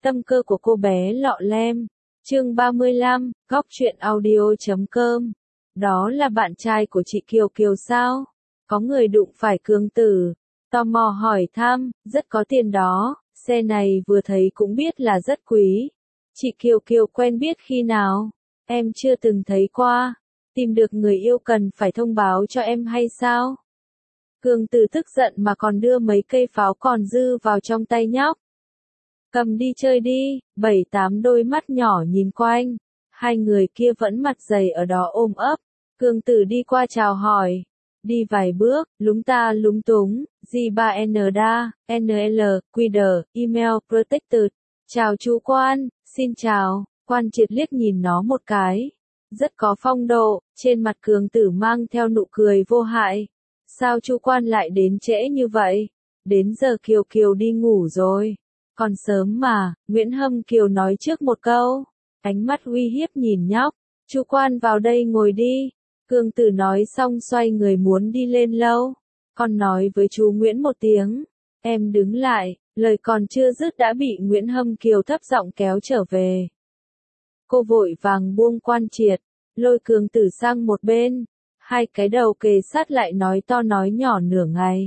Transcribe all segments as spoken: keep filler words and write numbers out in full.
Tâm cơ của cô bé lọ lem. Chương ba mươi lăm, góc truyện audio chấm com. Đó là bạn trai của chị Kiều Kiều sao? Có người đụng phải Cương Tử, tò mò hỏi thăm, rất có tiền đó, xe này vừa thấy cũng biết là rất quý. Chị Kiều Kiều quen biết khi nào? Em chưa từng thấy qua. Tìm được người yêu cần phải thông báo cho em hay sao? Cương Tử tức giận mà còn đưa mấy cây pháo còn dư vào trong tay nhóc. Cầm đi chơi đi, bảy tám đôi mắt nhỏ nhìn quanh. Hai người kia vẫn mặt dày ở đó ôm ấp. Cương Tử đi qua chào hỏi. Đi vài bước, lúng ta lúng túng, G ba N D A, N L, Q D, Email Protected. Chào chú Quan, xin chào. Quan Triệt liếc nhìn nó một cái. Rất có phong độ, trên mặt Cương Tử mang theo nụ cười vô hại. Sao chú Quan lại đến trễ như vậy? Đến giờ Kiều Kiều đi ngủ rồi. Còn sớm mà, Nguyễn Hâm Kiều nói trước một câu. Ánh mắt uy hiếp nhìn nhóc. Chú Quan vào đây ngồi đi. Cương Tử nói xong xoay người muốn đi lên lâu. Con nói với chú Nguyễn một tiếng. Em đứng lại, lời còn chưa dứt đã bị Nguyễn Hâm Kiều thấp giọng kéo trở về. Cô vội vàng buông Quan Triệt, lôi Cương Tử sang một bên. Hai cái đầu kề sát lại nói to nói nhỏ nửa ngày.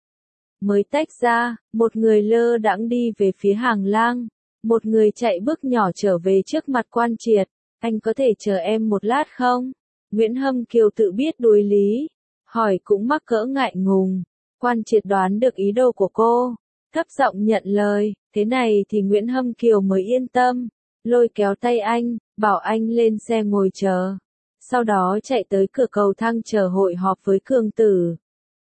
Mới tách ra, một người lơ đãng đi về phía hàng lang. Một người chạy bước nhỏ trở về trước mặt Quan Triệt. Anh có thể chờ em một lát không? Nguyễn Hâm Kiều tự biết đối lý. Hỏi cũng mắc cỡ ngại ngùng. Quan Triệt đoán được ý đồ của cô. Thấp giọng nhận lời. Thế này thì Nguyễn Hâm Kiều mới yên tâm. Lôi kéo tay anh, bảo anh lên xe ngồi chờ. Sau đó chạy tới cửa cầu thang chờ hội họp với Cương Tử.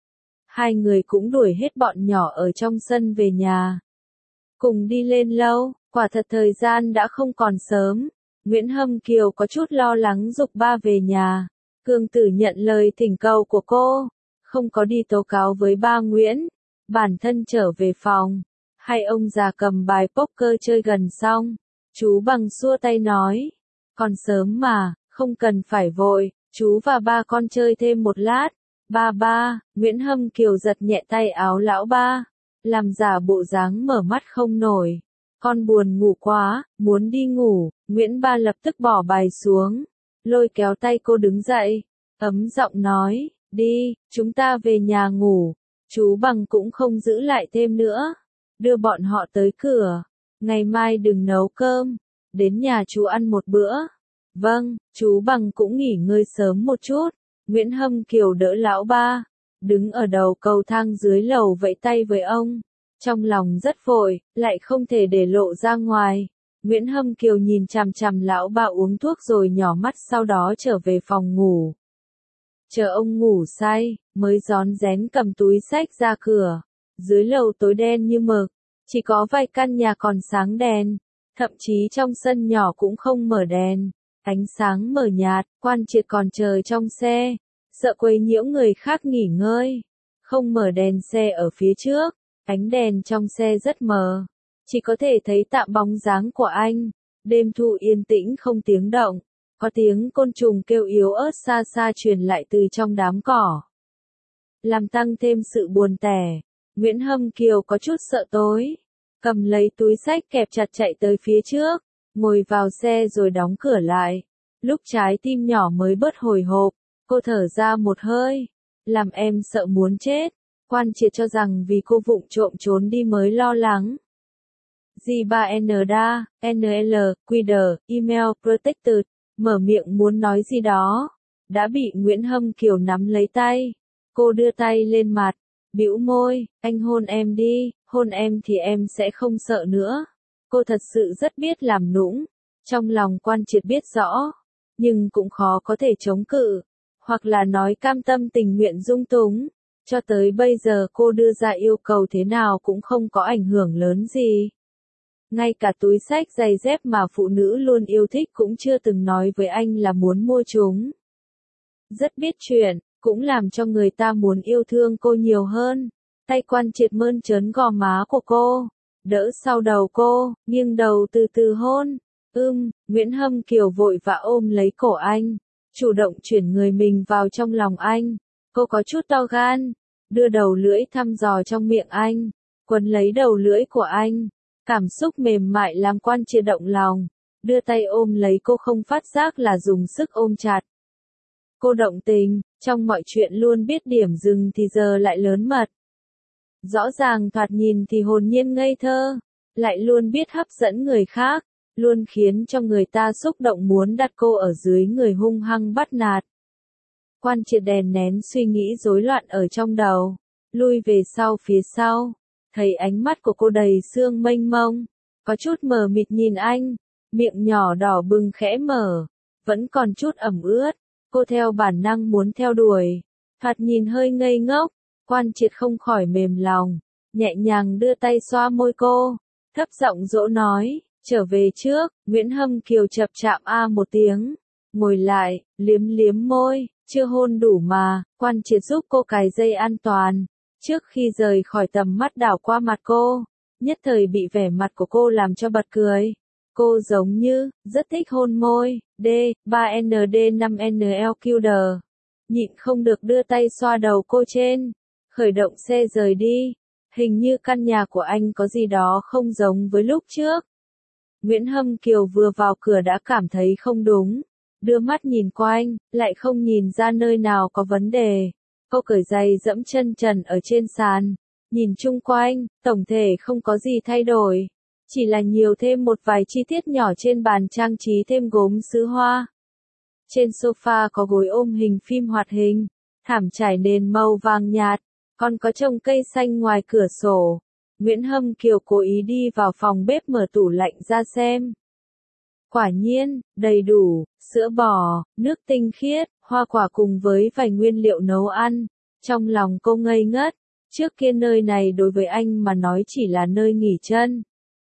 Hai người cũng đuổi hết bọn nhỏ ở trong sân về nhà. Cùng đi lên lâu, quả thật thời gian đã không còn sớm. Nguyễn Hâm Kiều có chút lo lắng giục ba về nhà. Cương Tử nhận lời thỉnh cầu của cô. Không có đi tố cáo với ba Nguyễn. Bản thân trở về phòng. Hai ông già cầm bài poker chơi gần xong. Chú Bằng xua tay nói. Còn sớm mà, không cần phải vội. Chú và ba con chơi thêm một lát. Ba ba, Nguyễn Hâm Kiều giật nhẹ tay áo lão ba. Làm giả bộ dáng mở mắt không nổi. Con buồn ngủ quá, muốn đi ngủ. Nguyễn ba lập tức bỏ bài xuống. Lôi kéo tay cô đứng dậy. Ấm giọng nói, đi, chúng ta về nhà ngủ. Chú Bằng cũng không giữ lại thêm nữa. Đưa bọn họ tới cửa. Ngày mai đừng nấu cơm. Đến nhà chú ăn một bữa. Vâng, chú Bằng cũng nghỉ ngơi sớm một chút. Nguyễn Hâm Kiều đỡ lão ba. Đứng ở đầu cầu thang dưới lầu vẫy tay với ông. Trong lòng rất vội, lại không thể để lộ ra ngoài. Nguyễn Hâm Kiều nhìn chằm chằm lão ba uống thuốc rồi nhỏ mắt sau đó trở về phòng ngủ. Chờ ông ngủ say, mới rón rén cầm túi xách ra cửa. Dưới lầu tối đen như mực, chỉ có vài căn nhà còn sáng đèn. Thậm chí trong sân nhỏ cũng không mở đèn. Ánh sáng mờ nhạt, Quan Triệt còn chờ trong xe. Sợ quấy nhiễu người khác nghỉ ngơi. Không mở đèn xe ở phía trước. Ánh đèn trong xe rất mờ. Chỉ có thể thấy tạm bóng dáng của anh. Đêm thu yên tĩnh không tiếng động. Có tiếng côn trùng kêu yếu ớt xa xa truyền lại từ trong đám cỏ. Làm tăng thêm sự buồn tẻ. Nguyễn Hâm Kiều có chút sợ tối. Cầm lấy túi xách kẹp chặt chạy tới phía trước. Ngồi vào xe rồi đóng cửa lại. Lúc trái tim nhỏ mới bớt hồi hộp. Cô thở ra một hơi. Làm em sợ muốn chết. Quan Triệt cho rằng vì cô vụng trộm trốn đi mới lo lắng. G ba N D A, N L, Q D, Email Protected. Mở miệng muốn nói gì đó. Đã bị Nguyễn Hâm Kiều nắm lấy tay. Cô đưa tay lên mặt. Bĩu môi, anh hôn em đi, hôn em thì em sẽ không sợ nữa. Cô thật sự rất biết làm nũng. Trong lòng Quan Triệt biết rõ. Nhưng cũng khó có thể chống cự. Hoặc là nói cam tâm tình nguyện dung túng. Cho tới bây giờ cô đưa ra yêu cầu thế nào cũng không có ảnh hưởng lớn gì. Ngay cả túi xách giày dép mà phụ nữ luôn yêu thích cũng chưa từng nói với anh là muốn mua chúng. Rất biết chuyện, cũng làm cho người ta muốn yêu thương cô nhiều hơn. Tay Quan Triệt mơn trớn gò má của cô. Đỡ sau đầu cô, nghiêng đầu từ từ hôn. Ưm, Nguyễn Hâm Kiều vội vã ôm lấy cổ anh. Chủ động chuyển người mình vào trong lòng anh. Cô có chút to gan. Đưa đầu lưỡi thăm dò trong miệng anh. Quấn lấy đầu lưỡi của anh. Cảm xúc mềm mại làm Quan Triệt động lòng, đưa tay ôm lấy cô không phát giác là dùng sức ôm chặt. Cô động tình, trong mọi chuyện luôn biết điểm dừng thì giờ lại lớn mật. Rõ ràng thoạt nhìn thì hồn nhiên ngây thơ, lại luôn biết hấp dẫn người khác, luôn khiến cho người ta xúc động muốn đặt cô ở dưới người hung hăng bắt nạt. Quan Triệt đè nén suy nghĩ rối loạn ở trong đầu, lui về sau phía sau, thấy ánh mắt của cô đầy sương mênh mông, có chút mờ mịt nhìn anh, miệng nhỏ đỏ bừng khẽ mở, vẫn còn chút ẩm ướt, cô theo bản năng muốn theo đuổi, thoạt nhìn hơi ngây ngốc, Quan Triệt không khỏi mềm lòng, nhẹ nhàng đưa tay xoa môi cô, thấp giọng dỗ nói, trở về trước. Nguyễn Hâm Kiều chập chạm a một tiếng, ngồi lại, liếm liếm môi, chưa hôn đủ mà. Quan Triệt giúp cô cài dây an toàn, trước khi rời khỏi tầm mắt đảo qua mặt cô, nhất thời bị vẻ mặt của cô làm cho bật cười. Cô giống như, rất thích hôn môi, D, ba N D năm N L Q D. Nhịn không được đưa tay xoa đầu cô trên, khởi động xe rời đi. Hình như căn nhà của anh có gì đó không giống với lúc trước. Nguyễn Hâm Kiều vừa vào cửa đã cảm thấy không đúng, đưa mắt nhìn quanh, lại không nhìn ra nơi nào có vấn đề. Cô cởi giày dẫm chân trần ở trên sàn, nhìn chung quanh, tổng thể không có gì thay đổi, chỉ là nhiều thêm một vài chi tiết nhỏ trên bàn trang trí thêm gốm sứ hoa. Trên sofa có gối ôm hình phim hoạt hình, thảm trải nền màu vàng nhạt, còn có trồng cây xanh ngoài cửa sổ. Nguyễn Hâm Kiều cố ý đi vào phòng bếp mở tủ lạnh ra xem. Quả nhiên, đầy đủ, sữa bò, nước tinh khiết, hoa quả cùng với vài nguyên liệu nấu ăn. Trong lòng cô ngây ngất, trước kia nơi này đối với anh mà nói chỉ là nơi nghỉ chân.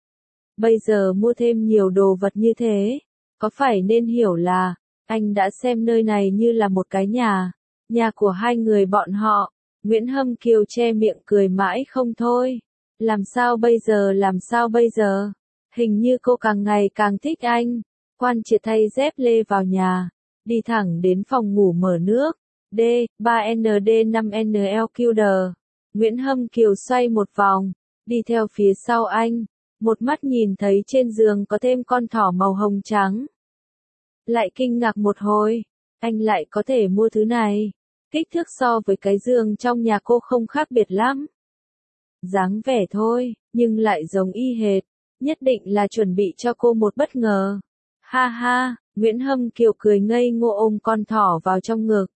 Bây giờ mua thêm nhiều đồ vật như thế, có phải nên hiểu là, anh đã xem nơi này như là một cái nhà, nhà của hai người bọn họ. Nguyễn Hâm Kiều che miệng cười mãi không thôi. Làm sao bây giờ làm sao bây giờ? Hình như cô càng ngày càng thích anh. Quan Triệt thay dép lê vào nhà, đi thẳng đến phòng ngủ mở nước. D, ba N D năm N L Q D. Nguyễn Hâm Kiều xoay một vòng, đi theo phía sau anh, một mắt nhìn thấy trên giường có thêm con thỏ màu hồng trắng. Lại kinh ngạc một hồi, anh lại có thể mua thứ này. Kích thước so với cái giường trong nhà cô không khác biệt lắm. Dáng vẻ thôi, nhưng lại giống y hệt, nhất định là chuẩn bị cho cô một bất ngờ. Ha ha, Nguyễn Hâm Kiều cười ngây ngô ôm con thỏ vào trong ngực.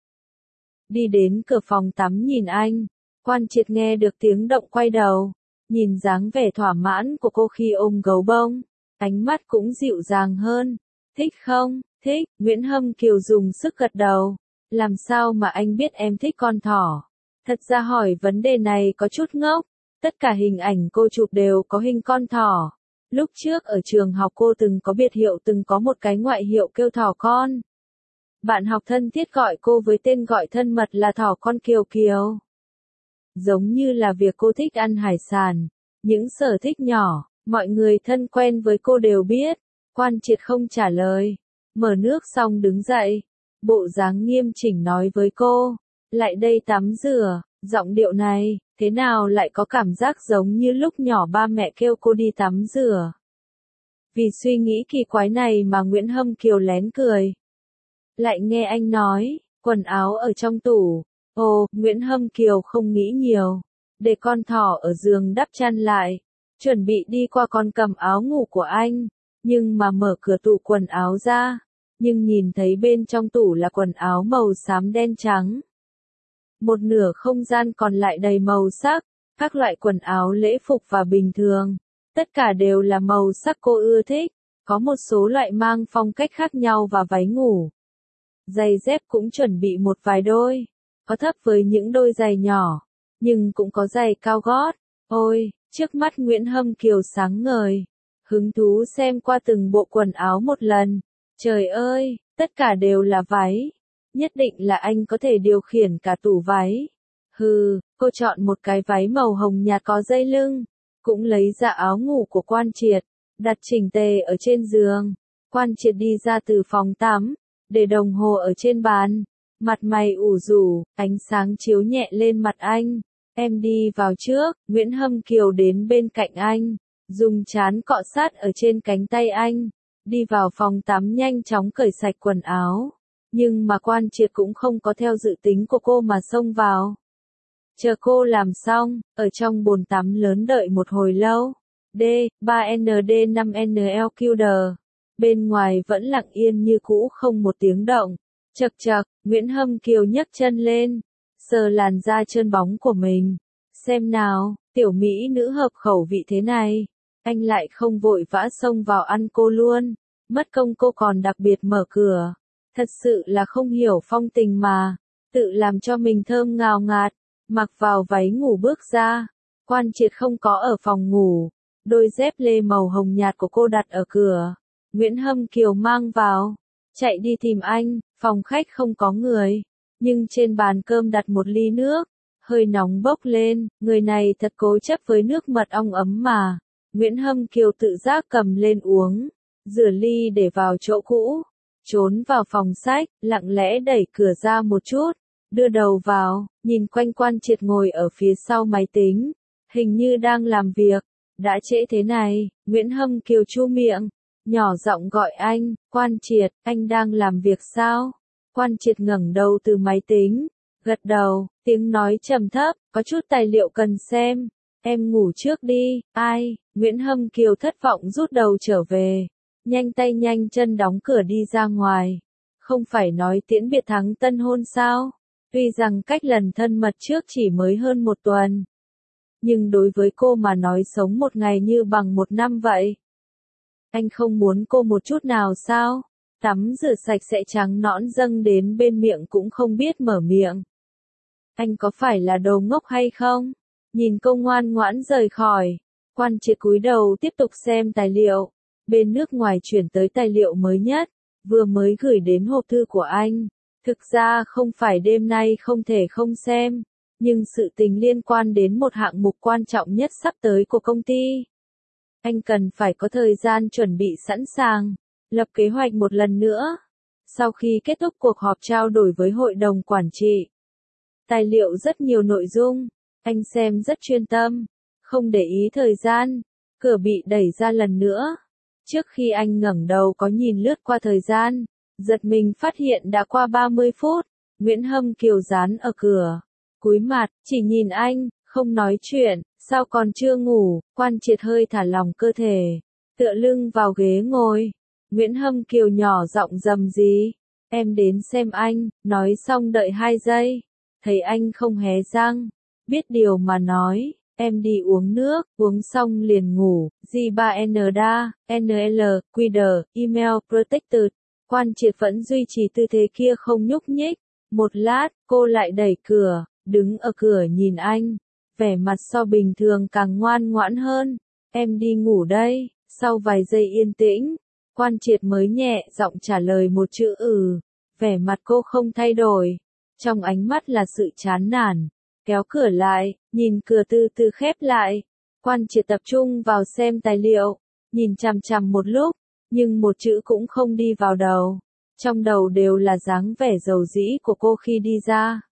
Đi đến cửa phòng tắm nhìn anh, Quan Triệt nghe được tiếng động quay đầu, nhìn dáng vẻ thỏa mãn của cô khi ôm gấu bông, ánh mắt cũng dịu dàng hơn. Thích không? Thích. Nguyễn Hâm Kiều dùng sức gật đầu. Làm sao mà anh biết em thích con thỏ? Thật ra hỏi vấn đề này có chút ngốc. Tất cả hình ảnh cô chụp đều có hình con thỏ. Lúc trước ở trường học cô từng có biệt hiệu, từng có một cái ngoại hiệu kêu thỏ con. Bạn học thân thiết gọi cô với tên gọi thân mật là thỏ con Kiều Kiều. Giống như là việc cô thích ăn hải sản, những sở thích nhỏ, mọi người thân quen với cô đều biết. Quan Triệt không trả lời, mở nước xong đứng dậy, bộ dáng nghiêm chỉnh nói với cô, lại đây tắm rửa. Giọng điệu này, thế nào lại có cảm giác giống như lúc nhỏ ba mẹ kêu cô đi tắm rửa. Vì suy nghĩ kỳ quái này mà Nguyễn Hâm Kiều lén cười. Lại nghe anh nói, quần áo ở trong tủ. Ồ, Nguyễn Hâm Kiều không nghĩ nhiều, để con thỏ ở giường đắp chăn lại, chuẩn bị đi qua con cầm áo ngủ của anh, nhưng mà mở cửa tủ quần áo ra, nhưng nhìn thấy bên trong tủ là quần áo màu xám đen trắng. Một nửa không gian còn lại đầy màu sắc, các loại quần áo lễ phục và bình thường, tất cả đều là màu sắc cô ưa thích, có một số loại mang phong cách khác nhau và váy ngủ. Giày dép cũng chuẩn bị một vài đôi, có thấp với những đôi giày nhỏ, nhưng cũng có giày cao gót. Ôi, trước mắt Nguyễn Hâm Kiều sáng ngời, hứng thú xem qua từng bộ quần áo một lần. Trời ơi, tất cả đều là váy. Nhất định là anh có thể điều khiển cả tủ váy. Hừ, cô chọn một cái váy màu hồng nhạt có dây lưng, cũng lấy ra áo ngủ của Quan Triệt, đặt chỉnh tề ở trên giường. Quan Triệt đi ra từ phòng tắm, để đồng hồ ở trên bàn, mặt mày ủ rũ, ánh sáng chiếu nhẹ lên mặt anh. Em đi vào trước. Nguyễn Hâm Kiều đến bên cạnh anh, dùng trán cọ sát ở trên cánh tay anh, đi vào phòng tắm nhanh chóng cởi sạch quần áo. Nhưng mà Quan Triệt cũng không có theo dự tính của cô mà xông vào. Chờ cô làm xong, ở trong bồn tắm lớn đợi một hồi lâu. D, ba N D năm N L Q D. Bên ngoài vẫn lặng yên như cũ không một tiếng động. Chậc chậc, Nguyễn Hâm Kiều nhấc chân lên, sờ làn da trơn bóng của mình. Xem nào, tiểu mỹ nữ hợp khẩu vị thế này. Anh lại không vội vã xông vào ăn cô luôn. Mất công cô còn đặc biệt mở cửa. Thật sự là không hiểu phong tình mà. Tự làm cho mình thơm ngào ngạt. Mặc vào váy ngủ bước ra. Quan Triệt không có ở phòng ngủ. Đôi dép lê màu hồng nhạt của cô đặt ở cửa. Nguyễn Hâm Kiều mang vào. Chạy đi tìm anh, phòng khách không có người. Nhưng trên bàn cơm đặt một ly nước. Hơi nóng bốc lên, người này thật cố chấp với nước mật ong ấm mà. Nguyễn Hâm Kiều tự giác cầm lên uống. Rửa ly để vào chỗ cũ. Trốn vào phòng sách, lặng lẽ đẩy cửa ra một chút. Đưa đầu vào, nhìn quanh Quan Triệt ngồi ở phía sau máy tính. Hình như đang làm việc. Đã trễ thế này, Nguyễn Hâm Kiều chu miệng. Nhỏ giọng gọi anh, Quan Triệt, anh đang làm việc sao? Quan Triệt ngẩng đầu từ máy tính. Gật đầu, tiếng nói trầm thấp, có chút tài liệu cần xem. Em ngủ trước đi, ai? Nguyễn Hâm Kiều thất vọng rút đầu trở về. Nhanh tay nhanh chân đóng cửa đi ra ngoài. Không phải nói tiễn biệt thắng tân hôn sao? Tuy rằng cách lần thân mật trước chỉ mới hơn một tuần. Nhưng đối với cô mà nói sống một ngày như bằng một năm vậy. Anh không muốn cô một chút nào sao? Tắm rửa sạch sẽ trắng nõn dâng đến bên miệng cũng không biết mở miệng. Anh có phải là đồ ngốc hay không? Nhìn cô ngoan ngoãn rời khỏi. Quan Triệt cúi đầu tiếp tục xem tài liệu. Bên nước ngoài chuyển tới tài liệu mới nhất. Vừa mới gửi đến hộp thư của anh. Thực ra không phải đêm nay không thể không xem. Nhưng sự tình liên quan đến một hạng mục quan trọng nhất sắp tới của công ty. Anh cần phải có thời gian chuẩn bị sẵn sàng. Lập kế hoạch một lần nữa. Sau khi kết thúc cuộc họp trao đổi với hội đồng quản trị. Tài liệu rất nhiều nội dung. Anh xem rất chuyên tâm. Không để ý thời gian. Cửa bị đẩy ra lần nữa. Trước khi anh ngẩng đầu có nhìn lướt qua thời gian. Giật mình phát hiện đã qua ba mươi phút. Nguyễn Hâm Kiều dán ở cửa. Cúi mặt, chỉ nhìn anh, không nói chuyện. Sao còn chưa ngủ? Quan Triệt hơi thả lỏng cơ thể. Tựa lưng vào ghế ngồi. Nguyễn Hâm Kiều nhỏ giọng rầm gì? Em đến xem anh. Nói xong đợi hai giây. Thấy anh không hé răng. Biết điều mà nói. Em đi uống nước, uống xong liền ngủ. G ba N D A, N L, Q D, email protected. Quan Triệt vẫn duy trì tư thế kia không nhúc nhích. Một lát, cô lại đẩy cửa, đứng ở cửa nhìn anh. Vẻ mặt so bình thường càng ngoan ngoãn hơn. Em đi ngủ đây. Sau vài giây yên tĩnh, Quan Triệt mới nhẹ giọng trả lời một chữ ừ. Vẻ mặt cô không thay đổi. Trong ánh mắt là sự chán nản. Kéo cửa lại, nhìn cửa từ từ khép lại. Quan Triệt tập trung vào xem tài liệu. Nhìn chằm chằm một lúc, nhưng một chữ cũng không đi vào đầu. Trong đầu đều là dáng vẻ dầu dĩ của cô khi đi ra.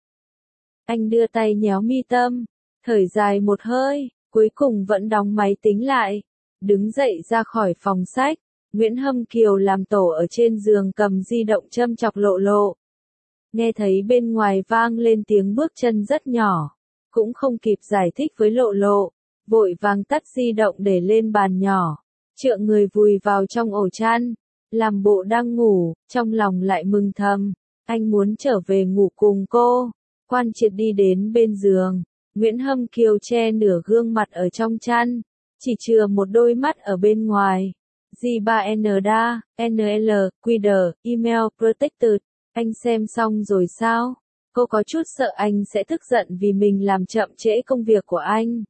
Anh đưa tay nhéo mi tâm, thở dài một hơi, cuối cùng vẫn đóng máy tính lại. Đứng dậy ra khỏi phòng sách. Nguyễn Hâm Kiều làm tổ ở trên giường cầm di động châm chọc Lộ Lộ. Nghe thấy bên ngoài vang lên tiếng bước chân rất nhỏ. Cũng không kịp giải thích với Lộ Lộ. Vội vàng tắt di động để lên bàn nhỏ. Trượng người vùi vào trong ổ chăn. Làm bộ đang ngủ, trong lòng lại mừng thầm. Anh muốn trở về ngủ cùng cô. Quan Triệt đi đến bên giường. Nguyễn Hâm Kiều che nửa gương mặt ở trong chăn. Chỉ chừa một đôi mắt ở bên ngoài. G ba N D A, N L, Q D, email protected. Anh xem xong rồi sao? Cô có chút sợ anh sẽ tức giận vì mình làm chậm trễ công việc của anh.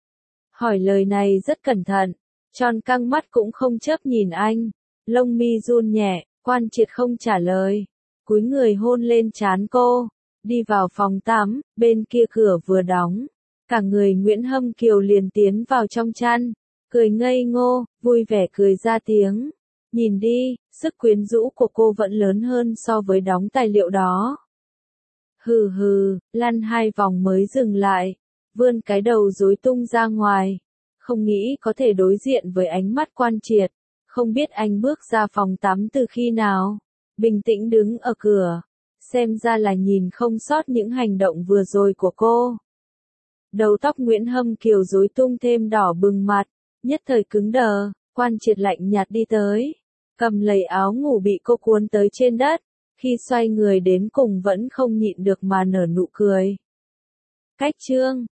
Hỏi lời này rất cẩn thận. Tròn căng mắt cũng không chớp nhìn anh. Lông mi run nhẹ, Quan Triệt không trả lời. Cúi người hôn lên trán cô. Đi vào phòng tắm, bên kia cửa vừa đóng. Cả người Nguyễn Hâm Kiều liền tiến vào trong chăn. Cười ngây ngô, vui vẻ cười ra tiếng. Nhìn đi, sức quyến rũ của cô vẫn lớn hơn so với đóng tài liệu đó. Hừ hừ, lăn hai vòng mới dừng lại. Vươn cái đầu rối tung ra ngoài. không nghĩ có thể đối diện với ánh mắt Quan Triệt, không biết anh bước ra phòng tắm từ khi nào, bình tĩnh đứng ở cửa, xem ra là nhìn không sót những hành động vừa rồi của cô. Đầu tóc Nguyễn Hâm Kiều rối tung thêm đỏ bừng mặt, nhất thời cứng đờ, Quan Triệt lạnh nhạt đi tới, cầm lấy áo ngủ bị cô cuốn tới trên đất, khi xoay người đến cùng vẫn không nhịn được mà nở nụ cười. Cách chương